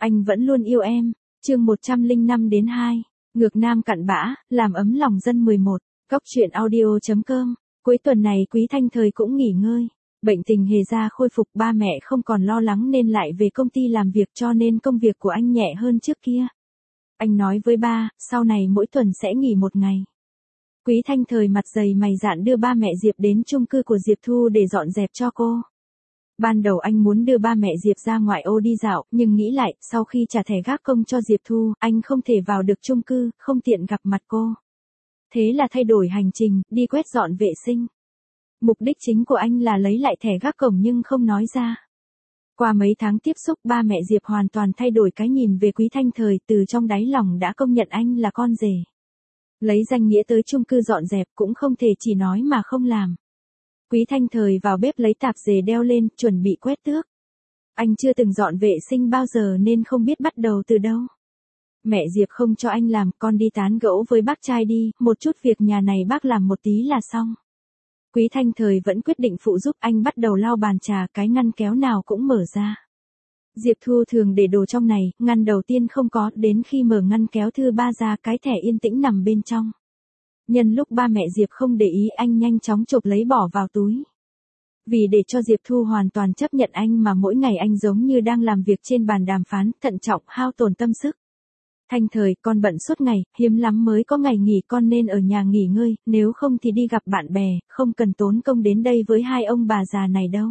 Anh vẫn luôn yêu em. Chương 105 đến 2. Ngược Nam cặn bã, làm ấm lòng dân 11. Cóc truyện audio.com. Cuối tuần này Quý Thanh Thời cũng nghỉ ngơi. Bệnh tình Hề Gia khôi phục, ba mẹ không còn lo lắng nên lại về công ty làm việc, cho nên công việc của anh nhẹ hơn trước kia. Anh nói với ba, sau này mỗi tuần sẽ nghỉ một ngày. Quý Thanh Thời mặt dày mày dạn đưa ba mẹ Diệp đến chung cư của Diệp Thu để dọn dẹp cho cô. Ban đầu anh muốn đưa ba mẹ Diệp ra ngoại ô đi dạo, nhưng nghĩ lại, sau khi trả thẻ gác công cho Diệp Thu, anh không thể vào được chung cư, không tiện gặp mặt cô. Thế là thay đổi hành trình, đi quét dọn vệ sinh. Mục đích chính của anh là lấy lại thẻ gác cổng nhưng không nói ra. Qua mấy tháng tiếp xúc, ba mẹ Diệp hoàn toàn thay đổi cái nhìn về Quý Thanh Thời, từ trong đáy lòng đã công nhận anh là con rể. Lấy danh nghĩa tới chung cư dọn dẹp cũng không thể chỉ nói mà không làm. Quý Thanh Thời vào bếp lấy tạp dề đeo lên, chuẩn bị quét tước. Anh chưa từng dọn vệ sinh bao giờ nên không biết bắt đầu từ đâu. Mẹ Diệp không cho anh làm, con đi tán gẫu với bác trai đi, một chút việc nhà này bác làm một tí là xong. Quý Thanh Thời vẫn quyết định phụ giúp, anh bắt đầu lau bàn trà, cái ngăn kéo nào cũng mở ra. Diệp Thu thường để đồ trong này, ngăn đầu tiên không có, đến khi mở ngăn kéo thứ ba ra, cái thẻ yên tĩnh nằm bên trong. Nhân lúc ba mẹ Diệp không để ý, anh nhanh chóng chộp lấy bỏ vào túi. Vì để cho Diệp Thu hoàn toàn chấp nhận anh mà mỗi ngày anh giống như đang làm việc trên bàn đàm phán, thận trọng, hao tổn tâm sức. Thanh Thời, con bận suốt ngày, hiếm lắm mới có ngày nghỉ, con nên ở nhà nghỉ ngơi, nếu không thì đi gặp bạn bè, không cần tốn công đến đây với hai ông bà già này đâu.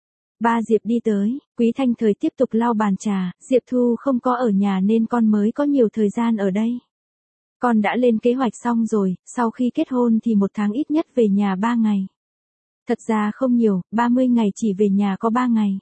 Ba Diệp đi tới, Quý Thanh Thời tiếp tục lau bàn trà, Diệp Thu không có ở nhà nên con mới có nhiều thời gian ở đây. Con đã lên kế hoạch xong rồi, sau khi kết hôn thì một tháng ít nhất về nhà 3 ngày. Thật ra không nhiều, 30 ngày chỉ về nhà có 3 ngày.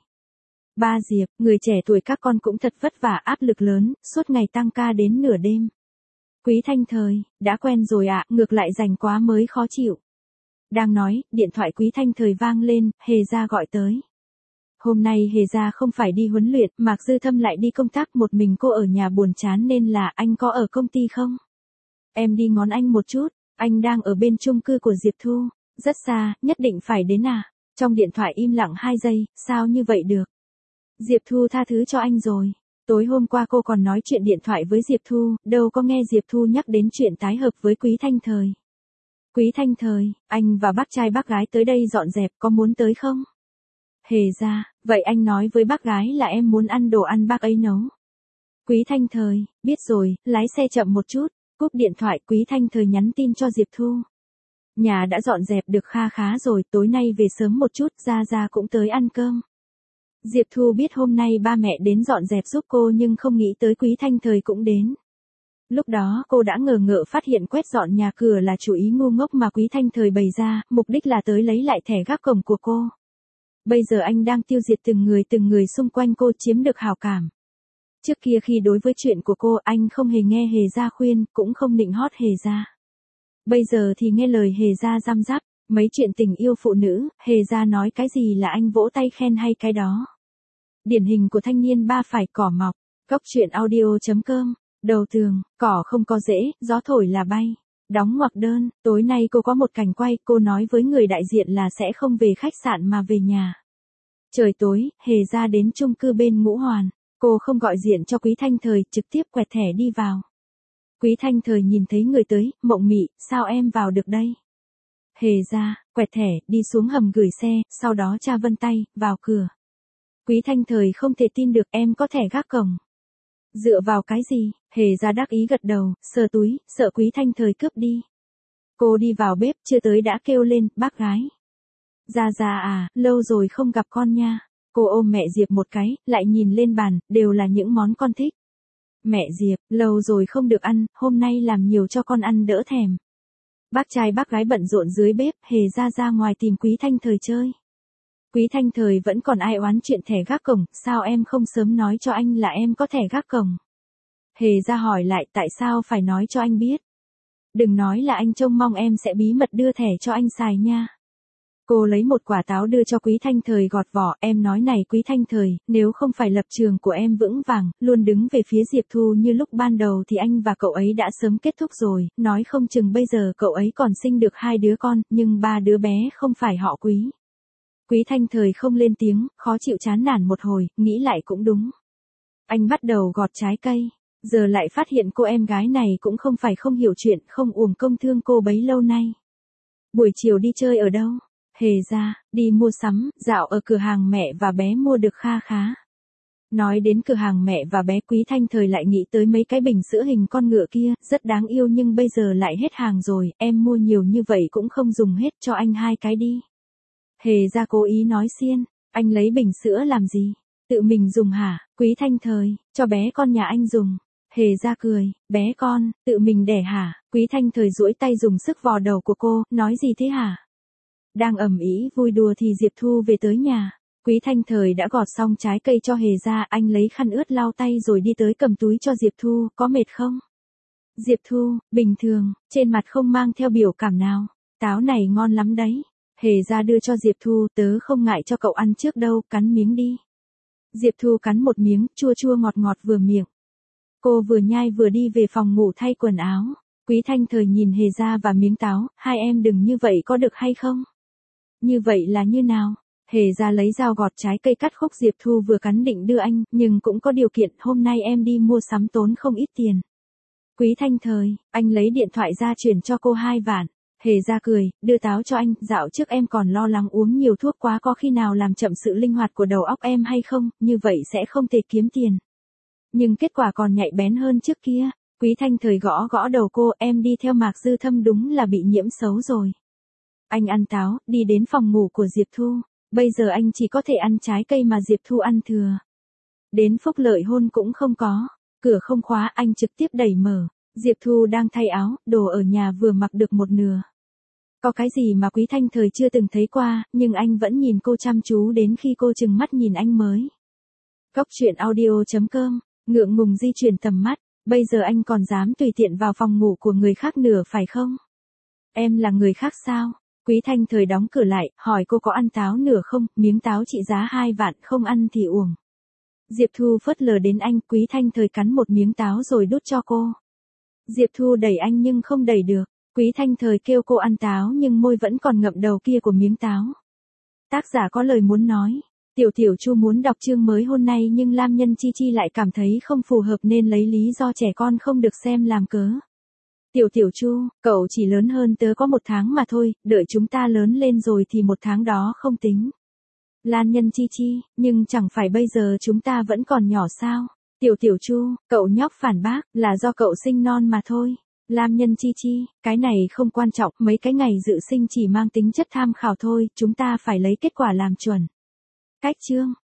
Ba Diệp, người trẻ tuổi các con cũng thật vất vả, áp lực lớn, suốt ngày tăng ca đến nửa đêm. Quý Thanh Thời, đã quen rồi ạ, ngược lại rảnh quá mới khó chịu. Đang nói, điện thoại Quý Thanh Thời vang lên, Hề Gia gọi tới. Hôm nay Hề Gia không phải đi huấn luyện, Mạc Dư Thâm lại đi công tác, một mình cô ở nhà buồn chán nên là, anh có ở công ty không? Em đi ngón anh một chút, anh đang ở bên chung cư của Diệp Thu, rất xa, nhất định phải đến à? Trong điện thoại im lặng 2 giây, sao như vậy được? Diệp Thu tha thứ cho anh rồi. Tối hôm qua cô còn nói chuyện điện thoại với Diệp Thu, đâu có nghe Diệp Thu nhắc đến chuyện tái hợp với Quý Thanh Thời. Quý Thanh Thời, anh và bác trai bác gái tới đây dọn dẹp, có muốn tới không? Hề Gia, vậy anh nói với bác gái là em muốn ăn đồ ăn bác ấy nấu. Quý Thanh Thời, biết rồi, lái xe chậm một chút. Cúp điện thoại, Quý Thanh Thời nhắn tin cho Diệp Thu. Nhà đã dọn dẹp được kha khá rồi, tối nay về sớm một chút, Gia cũng tới ăn cơm. Diệp Thu biết hôm nay ba mẹ đến dọn dẹp giúp cô nhưng không nghĩ tới Quý Thanh Thời cũng đến. Lúc đó cô đã ngờ ngợ phát hiện quét dọn nhà cửa là chủ ý ngu ngốc mà Quý Thanh Thời bày ra, mục đích là tới lấy lại thẻ gác cổng của cô. Bây giờ anh đang tiêu diệt từng người xung quanh cô, chiếm được hảo cảm. Trước kia khi đối với chuyện của cô, anh không hề nghe Hề Gia khuyên, cũng không nịnh hót Hề Gia. Bây giờ thì nghe lời Hề Gia giam giáp, mấy chuyện tình yêu phụ nữ, Hề Gia nói cái gì là anh vỗ tay khen hay cái đó. Điển hình của thanh niên ba phải cỏ mọc. Cóc truyện audio.com. Đầu tường, cỏ không có rễ, gió thổi là bay. Đóng ngoặc đơn, tối nay cô có một cảnh quay, cô nói với người đại diện là sẽ không về khách sạn mà về nhà. Trời tối, Hề Gia đến chung cư bên Ngũ Hoàn. Cô không gọi diện cho Quý Thanh Thời, trực tiếp quẹt thẻ đi vào. Quý Thanh Thời nhìn thấy người tới, mộng mị, sao em vào được đây? Hề Gia, quẹt thẻ, đi xuống hầm gửi xe, sau đó tra vân tay, vào cửa. Quý Thanh Thời không thể tin được, em có thẻ gác cổng. Dựa vào cái gì? Hề Gia đắc ý gật đầu, sờ túi, sợ Quý Thanh Thời cướp đi. Cô đi vào bếp, chưa tới đã kêu lên, bác gái. Gia à, lâu rồi không gặp con nha. Cô ôm mẹ Diệp một cái, lại nhìn lên bàn, đều là những món con thích. Mẹ Diệp, lâu rồi không được ăn, hôm nay làm nhiều cho con ăn đỡ thèm. Bác trai bác gái bận rộn dưới bếp, Hề Gia ra ngoài tìm Quý Thanh Thời chơi. Quý Thanh Thời vẫn còn ai oán chuyện thẻ gác cổng, sao em không sớm nói cho anh là em có thẻ gác cổng? Hề Gia hỏi lại, tại sao phải nói cho anh biết? Đừng nói là anh trông mong em sẽ bí mật đưa thẻ cho anh xài nha. Cô lấy một quả táo đưa cho Quý Thanh Thời gọt vỏ, em nói này Quý Thanh Thời, nếu không phải lập trường của em vững vàng, luôn đứng về phía Diệp Thu như lúc ban đầu thì anh và cậu ấy đã sớm kết thúc rồi, nói không chừng bây giờ cậu ấy còn sinh được 2 đứa con, nhưng 3 đứa bé không phải họ Quý. Quý Thanh Thời không lên tiếng, khó chịu chán nản một hồi, nghĩ lại cũng đúng. Anh bắt đầu gọt trái cây, giờ lại phát hiện cô em gái này cũng không phải không hiểu chuyện, không uổng công thương cô bấy lâu nay. Buổi chiều đi chơi ở đâu? Hề ra, đi mua sắm, dạo ở cửa hàng mẹ và bé mua được kha khá. Nói đến cửa hàng mẹ và bé, Quý Thanh Thời lại nghĩ tới mấy cái bình sữa hình con ngựa kia, rất đáng yêu nhưng bây giờ lại hết hàng rồi, em mua nhiều như vậy cũng không dùng hết, cho anh 2 cái đi. Hề ra cố ý nói xiên, anh lấy bình sữa làm gì? Tự mình dùng hả? Quý Thanh Thời, cho bé con nhà anh dùng. Hề ra cười, bé con, tự mình đẻ hả? Quý Thanh Thời duỗi tay dùng sức vò đầu của cô, nói gì thế hả? Đang ầm ĩ vui đùa thì Diệp Thu về tới nhà. Quý Thanh Thời đã gọt xong trái cây cho Hề ra, anh lấy khăn ướt lau tay rồi đi tới cầm túi cho Diệp Thu, có mệt không? Diệp Thu, bình thường, trên mặt không mang theo biểu cảm nào. Táo này ngon lắm đấy. Hề ra đưa cho Diệp Thu, tớ không ngại cho cậu ăn trước đâu, cắn miếng đi. Diệp Thu cắn một miếng, chua chua ngọt ngọt vừa miệng. Cô vừa nhai vừa đi về phòng ngủ thay quần áo. Quý Thanh Thời nhìn Hề ra và miếng táo, hai em đừng như vậy có được hay không? Như vậy là như nào? Hề ra lấy dao gọt trái cây cắt khúc. Diệp Thu vừa cắn định đưa anh, nhưng cũng có điều kiện, hôm nay em đi mua sắm tốn không ít tiền. Quý Thanh Thời, anh lấy điện thoại ra chuyển cho cô 2 vạn. Hề ra cười, đưa táo cho anh, dạo trước em còn lo lắng uống nhiều thuốc quá có khi nào làm chậm sự linh hoạt của đầu óc em hay không, như vậy sẽ không thể kiếm tiền. Nhưng kết quả còn nhạy bén hơn trước kia. Quý Thanh Thời gõ gõ đầu cô, em đi theo Mạc Dư Thâm đúng là bị nhiễm xấu rồi. Anh ăn táo, đi đến phòng ngủ của Diệp Thu. Bây giờ anh chỉ có thể ăn trái cây mà Diệp Thu ăn thừa. Đến phúc lợi hôn cũng không có. Cửa không khóa, anh trực tiếp đẩy mở. Diệp Thu đang thay áo, đồ ở nhà vừa mặc được một nửa. Có cái gì mà Quý Thanh Thời chưa từng thấy qua, nhưng anh vẫn nhìn cô chăm chú đến khi cô trừng mắt nhìn anh mới. Cóc truyện audio.com, ngượng ngùng di chuyển tầm mắt, bây giờ anh còn dám tùy tiện vào phòng ngủ của người khác nửa phải không? Em là người khác sao? Quý Thanh Thời đóng cửa lại, hỏi cô có ăn táo nửa không, miếng táo trị giá 2 vạn, không ăn thì uổng. Diệp Thu phớt lờ đến anh, Quý Thanh Thời cắn một miếng táo rồi đút cho cô. Diệp Thu đẩy anh nhưng không đẩy được. Quý Thanh Thời kêu cô ăn táo nhưng môi vẫn còn ngậm đầu kia của miếng táo. Tác giả có lời muốn nói. Tiểu Tiểu Chu muốn đọc chương mới hôm nay nhưng Lam Nhân Chi Chi lại cảm thấy không phù hợp nên lấy lý do trẻ con không được xem làm cớ. Tiểu Tiểu Chu, cậu chỉ lớn hơn tớ có 1 tháng mà thôi, đợi chúng ta lớn lên rồi thì 1 tháng đó không tính. Lan Nhân Chi Chi, nhưng chẳng phải bây giờ chúng ta vẫn còn nhỏ sao? Tiểu Tiểu Chu, cậu nhóc phản bác, là do cậu sinh non mà thôi. Lam Nhân Chi Chi, cái này không quan trọng, mấy cái ngày dự sinh chỉ mang tính chất tham khảo thôi, chúng ta phải lấy kết quả làm chuẩn. Cách chương